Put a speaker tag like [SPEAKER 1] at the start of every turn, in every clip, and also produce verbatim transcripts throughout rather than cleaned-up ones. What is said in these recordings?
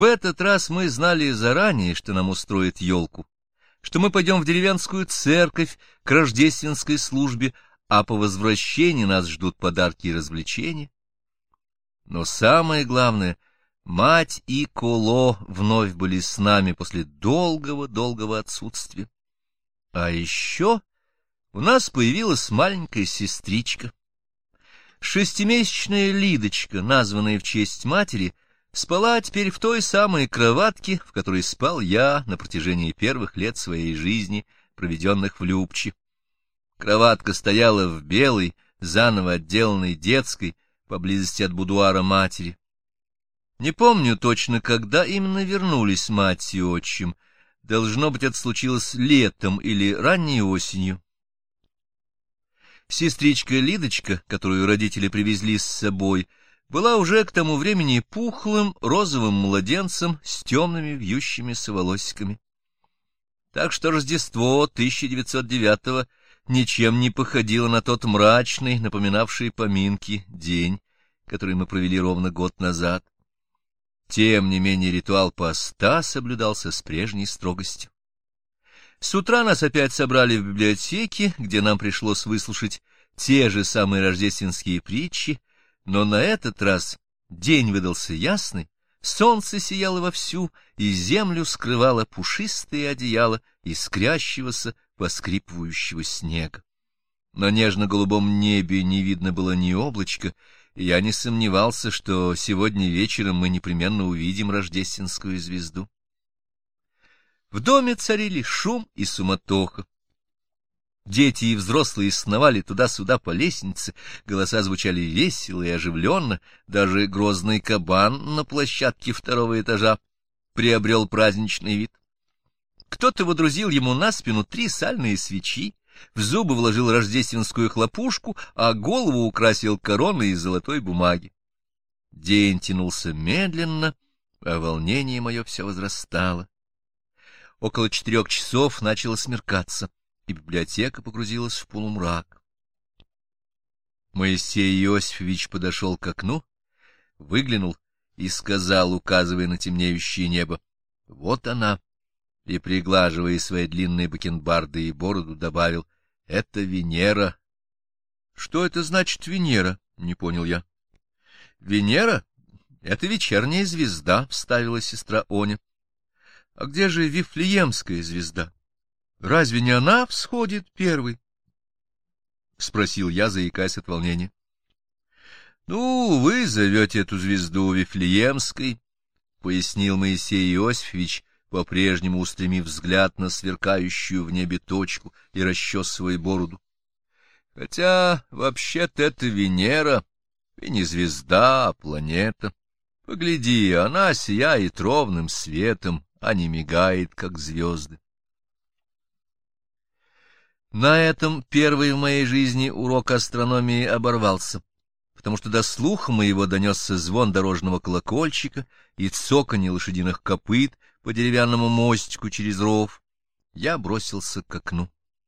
[SPEAKER 1] В этот раз мы знали заранее, что нам устроит елку, что мы пойдем в деревенскую церковь к рождественской службе, а по возвращении нас ждут подарки и развлечения. Но самое главное, мать и Коло вновь были с нами после долгого-долгого отсутствия. А еще у нас появилась маленькая сестричка. Шестимесячная Лидочка, названная в честь матери, спала теперь в той самой кроватке, в которой спал я на протяжении первых лет своей жизни, проведенных в Любче. Кроватка стояла в белой, заново отделанной детской, поблизости от будуара матери. Не помню точно, когда именно вернулись мать и отчим. Должно быть, это случилось летом или ранней осенью. Сестричка Лидочка, которую родители привезли с собой, была уже к тому времени пухлым розовым младенцем с темными вьющимися волосиками. Так что Рождество тысяча девятьсот девятого ничем не походило на тот мрачный, напоминавший поминки, день, который мы провели ровно год назад. Тем не менее ритуал поста соблюдался с прежней строгостью. С утра нас опять собрали в библиотеке, где нам пришлось выслушать те же самые рождественские притчи, но на этот раз день выдался ясный, солнце сияло вовсю, и землю скрывало пушистое одеяло искрящегося, поскрипывающего снега. На нежно-голубом небе не видно было ни облачка, и я не сомневался, что сегодня вечером мы непременно увидим рождественскую звезду. В доме царили шум и суматоха. Дети и взрослые сновали туда-сюда по лестнице, голоса звучали весело и оживленно, даже грозный кабан на площадке второго этажа приобрел праздничный вид. Кто-то водрузил ему на спину три сальные свечи, в зубы вложил рождественскую хлопушку, а голову украсил короной из золотой бумаги. День тянулся медленно, а волнение мое все возрастало. Около четырех часов начало смеркаться, и библиотека погрузилась в полумрак. Моисей Иосифович подошел к окну, выглянул и сказал, указывая на темнеющее небо: «Вот она!» И, приглаживая свои длинные бакенбарды и бороду, добавил: «Это Венера». «Что это значит Венера?» — не понял я. «Венера — это вечерняя звезда», — вставила сестра Оня. «А где же Вифлеемская звезда? Разве не она всходит первой?» — спросил я, заикаясь от волнения. «Ну, вы зовете эту звезду Вифлеемской», — пояснил Моисей Иосифович, по-прежнему устремив взгляд на сверкающую в небе точку и расчесывая бороду. «Хотя, вообще-то, это Венера, и не звезда, а планета. Погляди, она сияет ровным светом, а не мигает, как звезды». На этом первый в моей жизни урок астрономии оборвался, потому что до слуха моего донесся звон дорожного колокольчика и цоканье лошадиных копыт по деревянному мостику через ров. Я бросился к окну.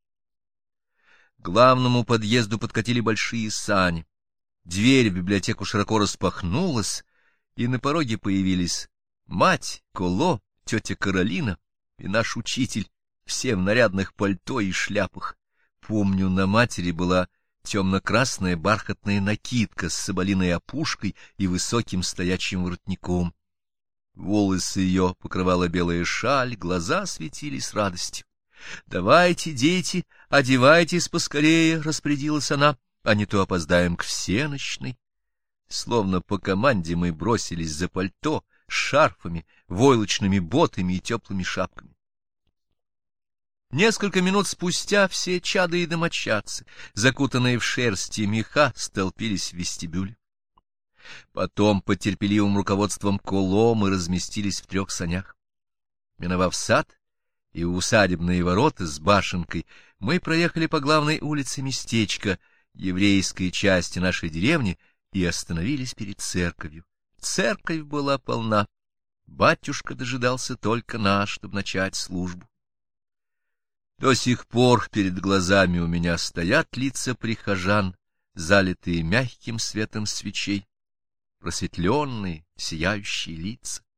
[SPEAKER 1] К главному подъезду подкатили большие сани. Дверь в библиотеку широко распахнулась, и на пороге появились мать, Коло, тетя Каролина и наш учитель, все в нарядных пальто и шляпах. Помню, на матери была темно-красная бархатная накидка с соболиной опушкой и высоким стоячим воротником. Волосы ее покрывала белая шаль, глаза светились радостью. — Давайте, дети, одевайтесь поскорее, — распорядилась она, — а не то опоздаем к всенощной. Словно по команде мы бросились за пальто, шарфами, войлочными ботами и теплыми шапками. Несколько минут спустя все чады и домочадцы, закутанные в шерсть и меха, столпились в вестибюле. Потом, под терпеливым руководством Коло, мы разместились в трех санях. Миновав сад и усадебные ворота с башенкой, мы проехали по главной улице местечка, еврейской части нашей деревни, и остановились перед церковью. Церковь была полна. Батюшка дожидался только нас, чтобы начать службу. До сих пор перед глазами у меня стоят лица прихожан, залитые мягким светом свечей, просветленные, сияющие лица.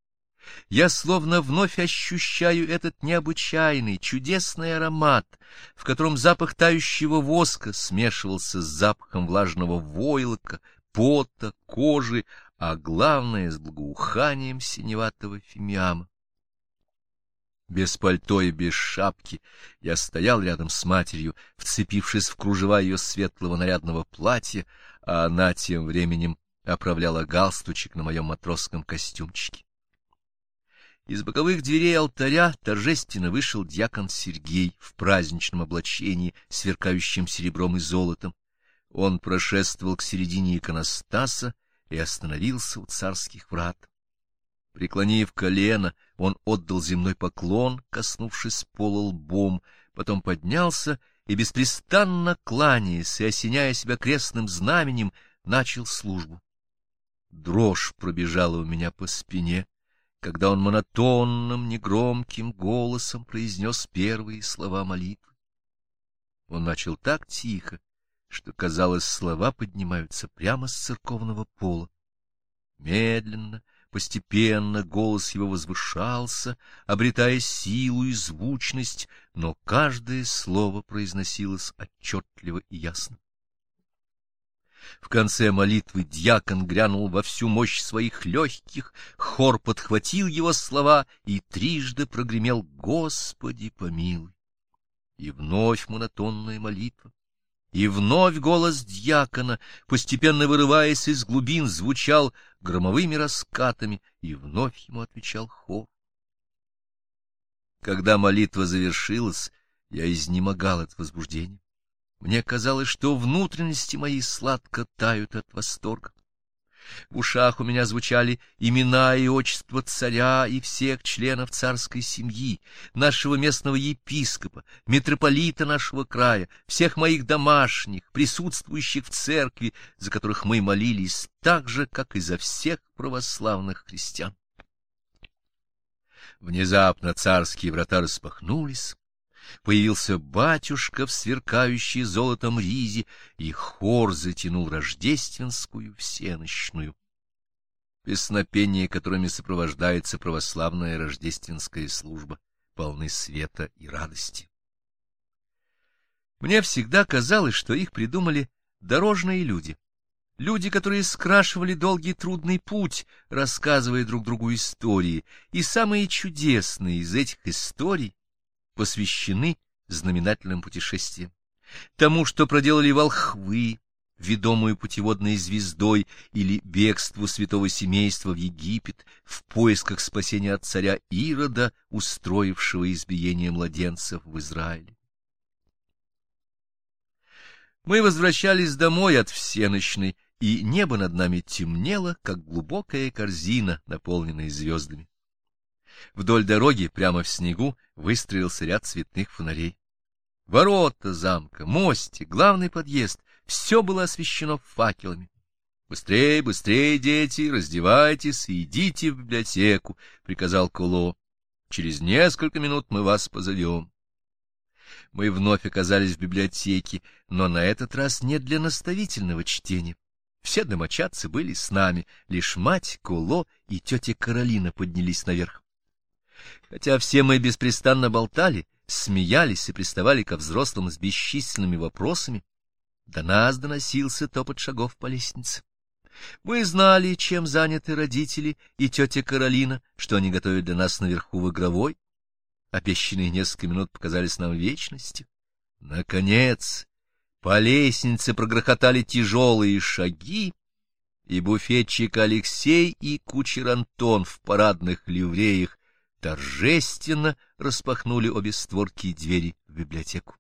[SPEAKER 1] Я словно вновь ощущаю этот необычайный, чудесный аромат, в котором запах тающего воска смешивался с запахом влажного войлока, пота, кожи, а главное — с благоуханием синеватого фимиама. Без пальто и без шапки я стоял рядом с матерью, вцепившись в кружева ее светлого нарядного платья, а она тем временем оправляла галстучек на моем матросском костюмчике. Из боковых дверей алтаря торжественно вышел дьякон Сергей в праздничном облачении, сверкающем серебром и золотом. Он прошествовал к середине иконостаса и остановился у царских врат. Преклонив колено, он отдал земной поклон, коснувшись пола лбом, потом поднялся и, беспрестанно кланяясь и осеняя себя крестным знаменем, начал службу. Дрожь пробежала у меня по спине, когда он монотонным, негромким голосом произнес первые слова молитвы. Он начал так тихо, что, казалось, слова поднимаются прямо с церковного пола. Медленно, постепенно голос его возвышался, обретая силу и звучность, но каждое слово произносилось отчетливо и ясно. В конце молитвы дьякон грянул во всю мощь своих легких, хор подхватил его слова и трижды прогремел «Господи помилуй». И вновь монотонная молитва, и вновь голос дьякона, постепенно вырываясь из глубин, звучал громовыми раскатами, и вновь ему отвечал хор. Когда молитва завершилась, я изнемогал от возбуждения. Мне казалось, что внутренности мои сладко тают от восторга. В ушах у меня звучали имена и отчества царя и всех членов царской семьи, нашего местного епископа, митрополита нашего края, всех моих домашних, присутствующих в церкви, за которых мы молились так же, как и за всех православных христиан. Внезапно царские врата распахнулись. Появился батюшка в сверкающей золотом ризе, и хор затянул рождественскую всенощную. Песнопения, которыми сопровождается православная рождественская служба, полны света и радости. Мне всегда казалось, что их придумали дорожные люди, люди, которые скрашивали долгий трудный путь, рассказывая друг другу истории, и самые чудесные из этих историй посвящены знаменательным путешествиям, тому, что проделали волхвы, ведомую путеводной звездой, или бегству святого семейства в Египет в поисках спасения от царя Ирода, устроившего избиение младенцев в Израиле. Мы возвращались домой от всенощной, и небо над нами темнело, как глубокая корзина, наполненная звездами. Вдоль дороги, прямо в снегу, выстроился ряд цветных фонарей. Ворота замка, мостик, главный подъезд — все было освещено факелами. — Быстрей, быстрей, дети, раздевайтесь и идите в библиотеку, — приказал Куло. — Через несколько минут мы вас позовем. Мы вновь оказались в библиотеке, но на этот раз не для наставительного чтения. Все домочадцы были с нами, лишь мать, Куло и тетя Каролина поднялись наверх. Хотя все мы беспрестанно болтали, смеялись и приставали ко взрослым с бесчисленными вопросами, до нас доносился топот шагов по лестнице. Мы знали, чем заняты родители и тетя Каролина, что они готовят для нас наверху в игровой. Обещанные несколько минут показались нам вечностью. Наконец, по лестнице прогрохотали тяжелые шаги, и буфетчик Алексей и кучер Антон в парадных ливреях торжественно распахнули обе створки двери в библиотеку.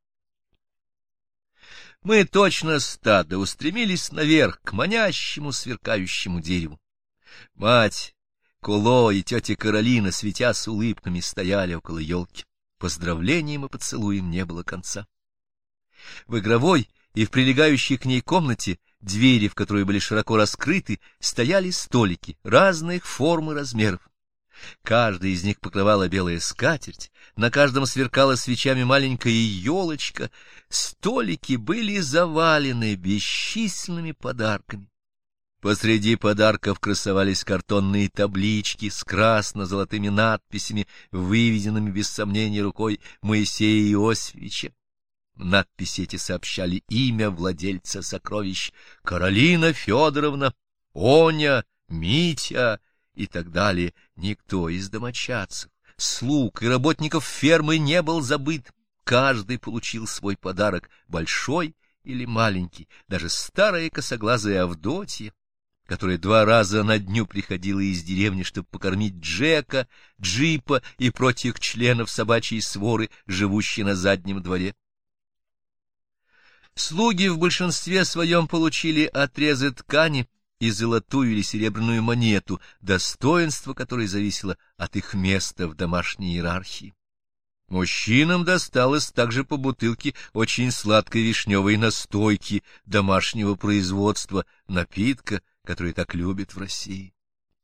[SPEAKER 1] Мы точно стадо устремились наверх к манящему сверкающему дереву. Мать, Куло и тетя Каролина, светя с улыбками, стояли около елки. Поздравлениям и поцелуям не было конца. В игровой и в прилегающей к ней комнате, двери в которые были широко раскрыты, стояли столики разных форм и размеров. Каждый из них покрывала белая скатерть, на каждом сверкала свечами маленькая елочка, столики были завалены бесчисленными подарками. Посреди подарков красовались картонные таблички с красно-золотыми надписями, выведенными без сомнения рукой Моисея Иосифовича. Надписи эти сообщали имя владельца сокровищ — Каролина Федоровна, Оня, Митя и так далее. Никто из домочадцев, слуг и работников фермы не был забыт. Каждый получил свой подарок, большой или маленький. Даже старая косоглазая Авдотья, которая два раза на дню приходила из деревни, чтобы покормить Джека, Джипа и прочих членов собачьей своры, живущей на заднем дворе. Слуги в большинстве своем получили отрезы ткани и золотую или серебряную монету, достоинство которой зависело от их места в домашней иерархии. Мужчинам досталось также по бутылке очень сладкой вишневой настойки домашнего производства, напитка, который так любят в России.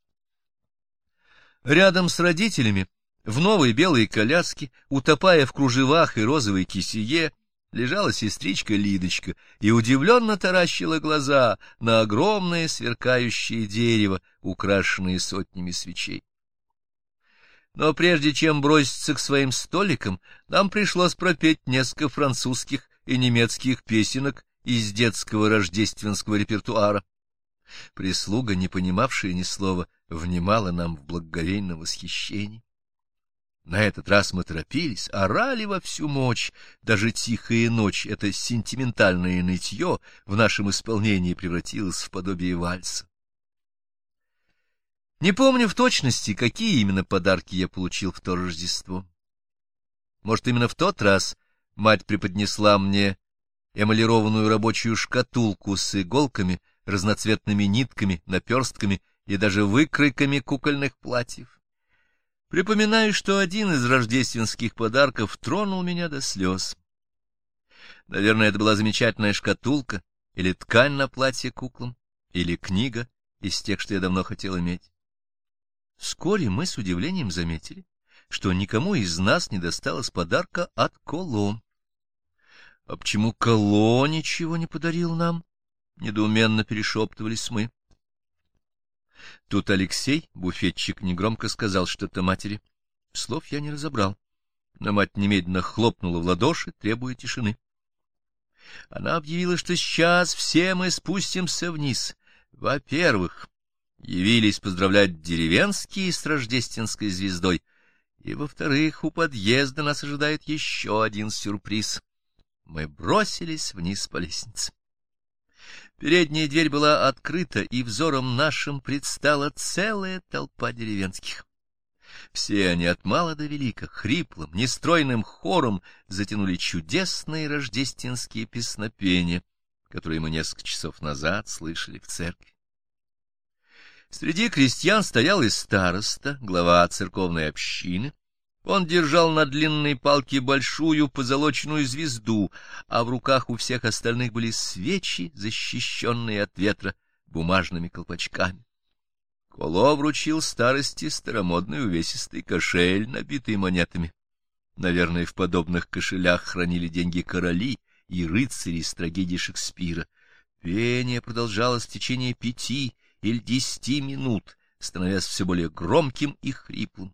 [SPEAKER 1] Рядом с родителями, в новой белой коляске, утопая в кружевах и розовой кисее, лежала сестричка Лидочка и удивленно таращила глаза на огромное сверкающее дерево, украшенное сотнями свечей. Но прежде чем броситься к своим столикам, нам пришлось пропеть несколько французских и немецких песенок из детского рождественского репертуара. Прислуга, не понимавшая ни слова, внимала нам в благоговейном восхищении. На этот раз мы торопились, орали во всю мощь. Даже тихая ночь, это сентиментальное нытье, в нашем исполнении превратилось в подобие вальса. Не помню в точности, какие именно подарки я получил в то Рождество. Может, именно в тот раз мать преподнесла мне эмалированную рабочую шкатулку с иголками, разноцветными нитками, наперстками и даже выкройками кукольных платьев. Припоминаю, что один из рождественских подарков тронул меня до слез. Наверное, это была замечательная шкатулка, или ткань на платье куклам, или книга из тех, что я давно хотел иметь. Вскоре мы с удивлением заметили, что никому из нас не досталось подарка от Коло. — А почему Коло ничего не подарил нам? — недоуменно перешептывались мы. Тут Алексей, буфетчик, негромко сказал что-то матери. Слов я не разобрал, но мать немедленно хлопнула в ладоши, требуя тишины. Она объявила, что сейчас все мы спустимся вниз. Во-первых, явились поздравлять деревенские с рождественской звездой, и, во-вторых, у подъезда нас ожидает еще один сюрприз. Мы бросились вниз по лестнице. Передняя дверь была открыта, и взором нашим предстала целая толпа деревенских. Все они от мала до велика, хриплым, нестройным хором затянули чудесные рождественские песнопения, которые мы несколько часов назад слышали в церкви. Среди крестьян стоял и староста, глава церковной общины. Он держал на длинной палке большую позолоченную звезду, а в руках у всех остальных были свечи, защищенные от ветра бумажными колпачками. Коло вручил старости старомодный увесистый кошель, набитый монетами. Наверное, в подобных кошелях хранили деньги короли и рыцари из трагедии Шекспира. Пение продолжалось в течение пяти или десяти минут, становясь все более громким и хриплым.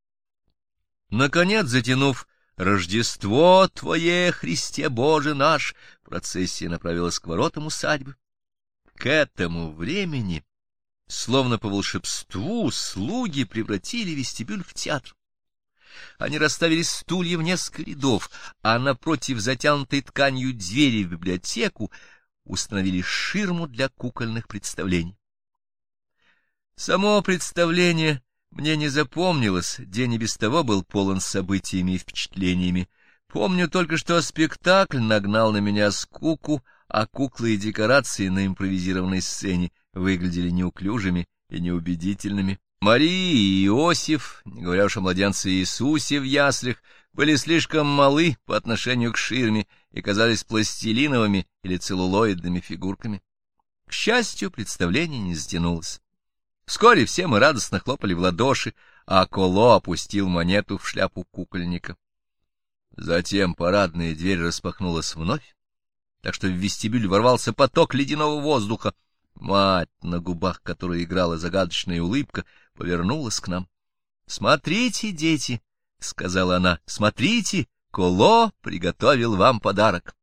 [SPEAKER 1] Наконец, затянув «Рождество Твое, Христе Боже наш», процессия направилась к воротам усадьбы. К этому времени, словно по волшебству, слуги превратили вестибюль в театр. Они расставили стулья в несколько рядов, а напротив затянутой тканью двери в библиотеку установили ширму для кукольных представлений. Само представление мне не запомнилось, день и без того был полон событиями и впечатлениями. Помню только, что спектакль нагнал на меня скуку, а куклы и декорации на импровизированной сцене выглядели неуклюжими и неубедительными. Мария и Иосиф, не говоря уж о младенце Иисусе в яслях, были слишком малы по отношению к ширме и казались пластилиновыми или целлулоидными фигурками. К счастью, представление не затянулось. Вскоре все мы радостно хлопали в ладоши, а Коло опустил монету в шляпу кукольника. Затем парадная дверь распахнулась вновь, так что в вестибюль ворвался поток ледяного воздуха. Мать, на губах которой играла загадочная улыбка, повернулась к нам. — Смотрите, дети, — сказала она, — смотрите, Коло приготовил вам подарок.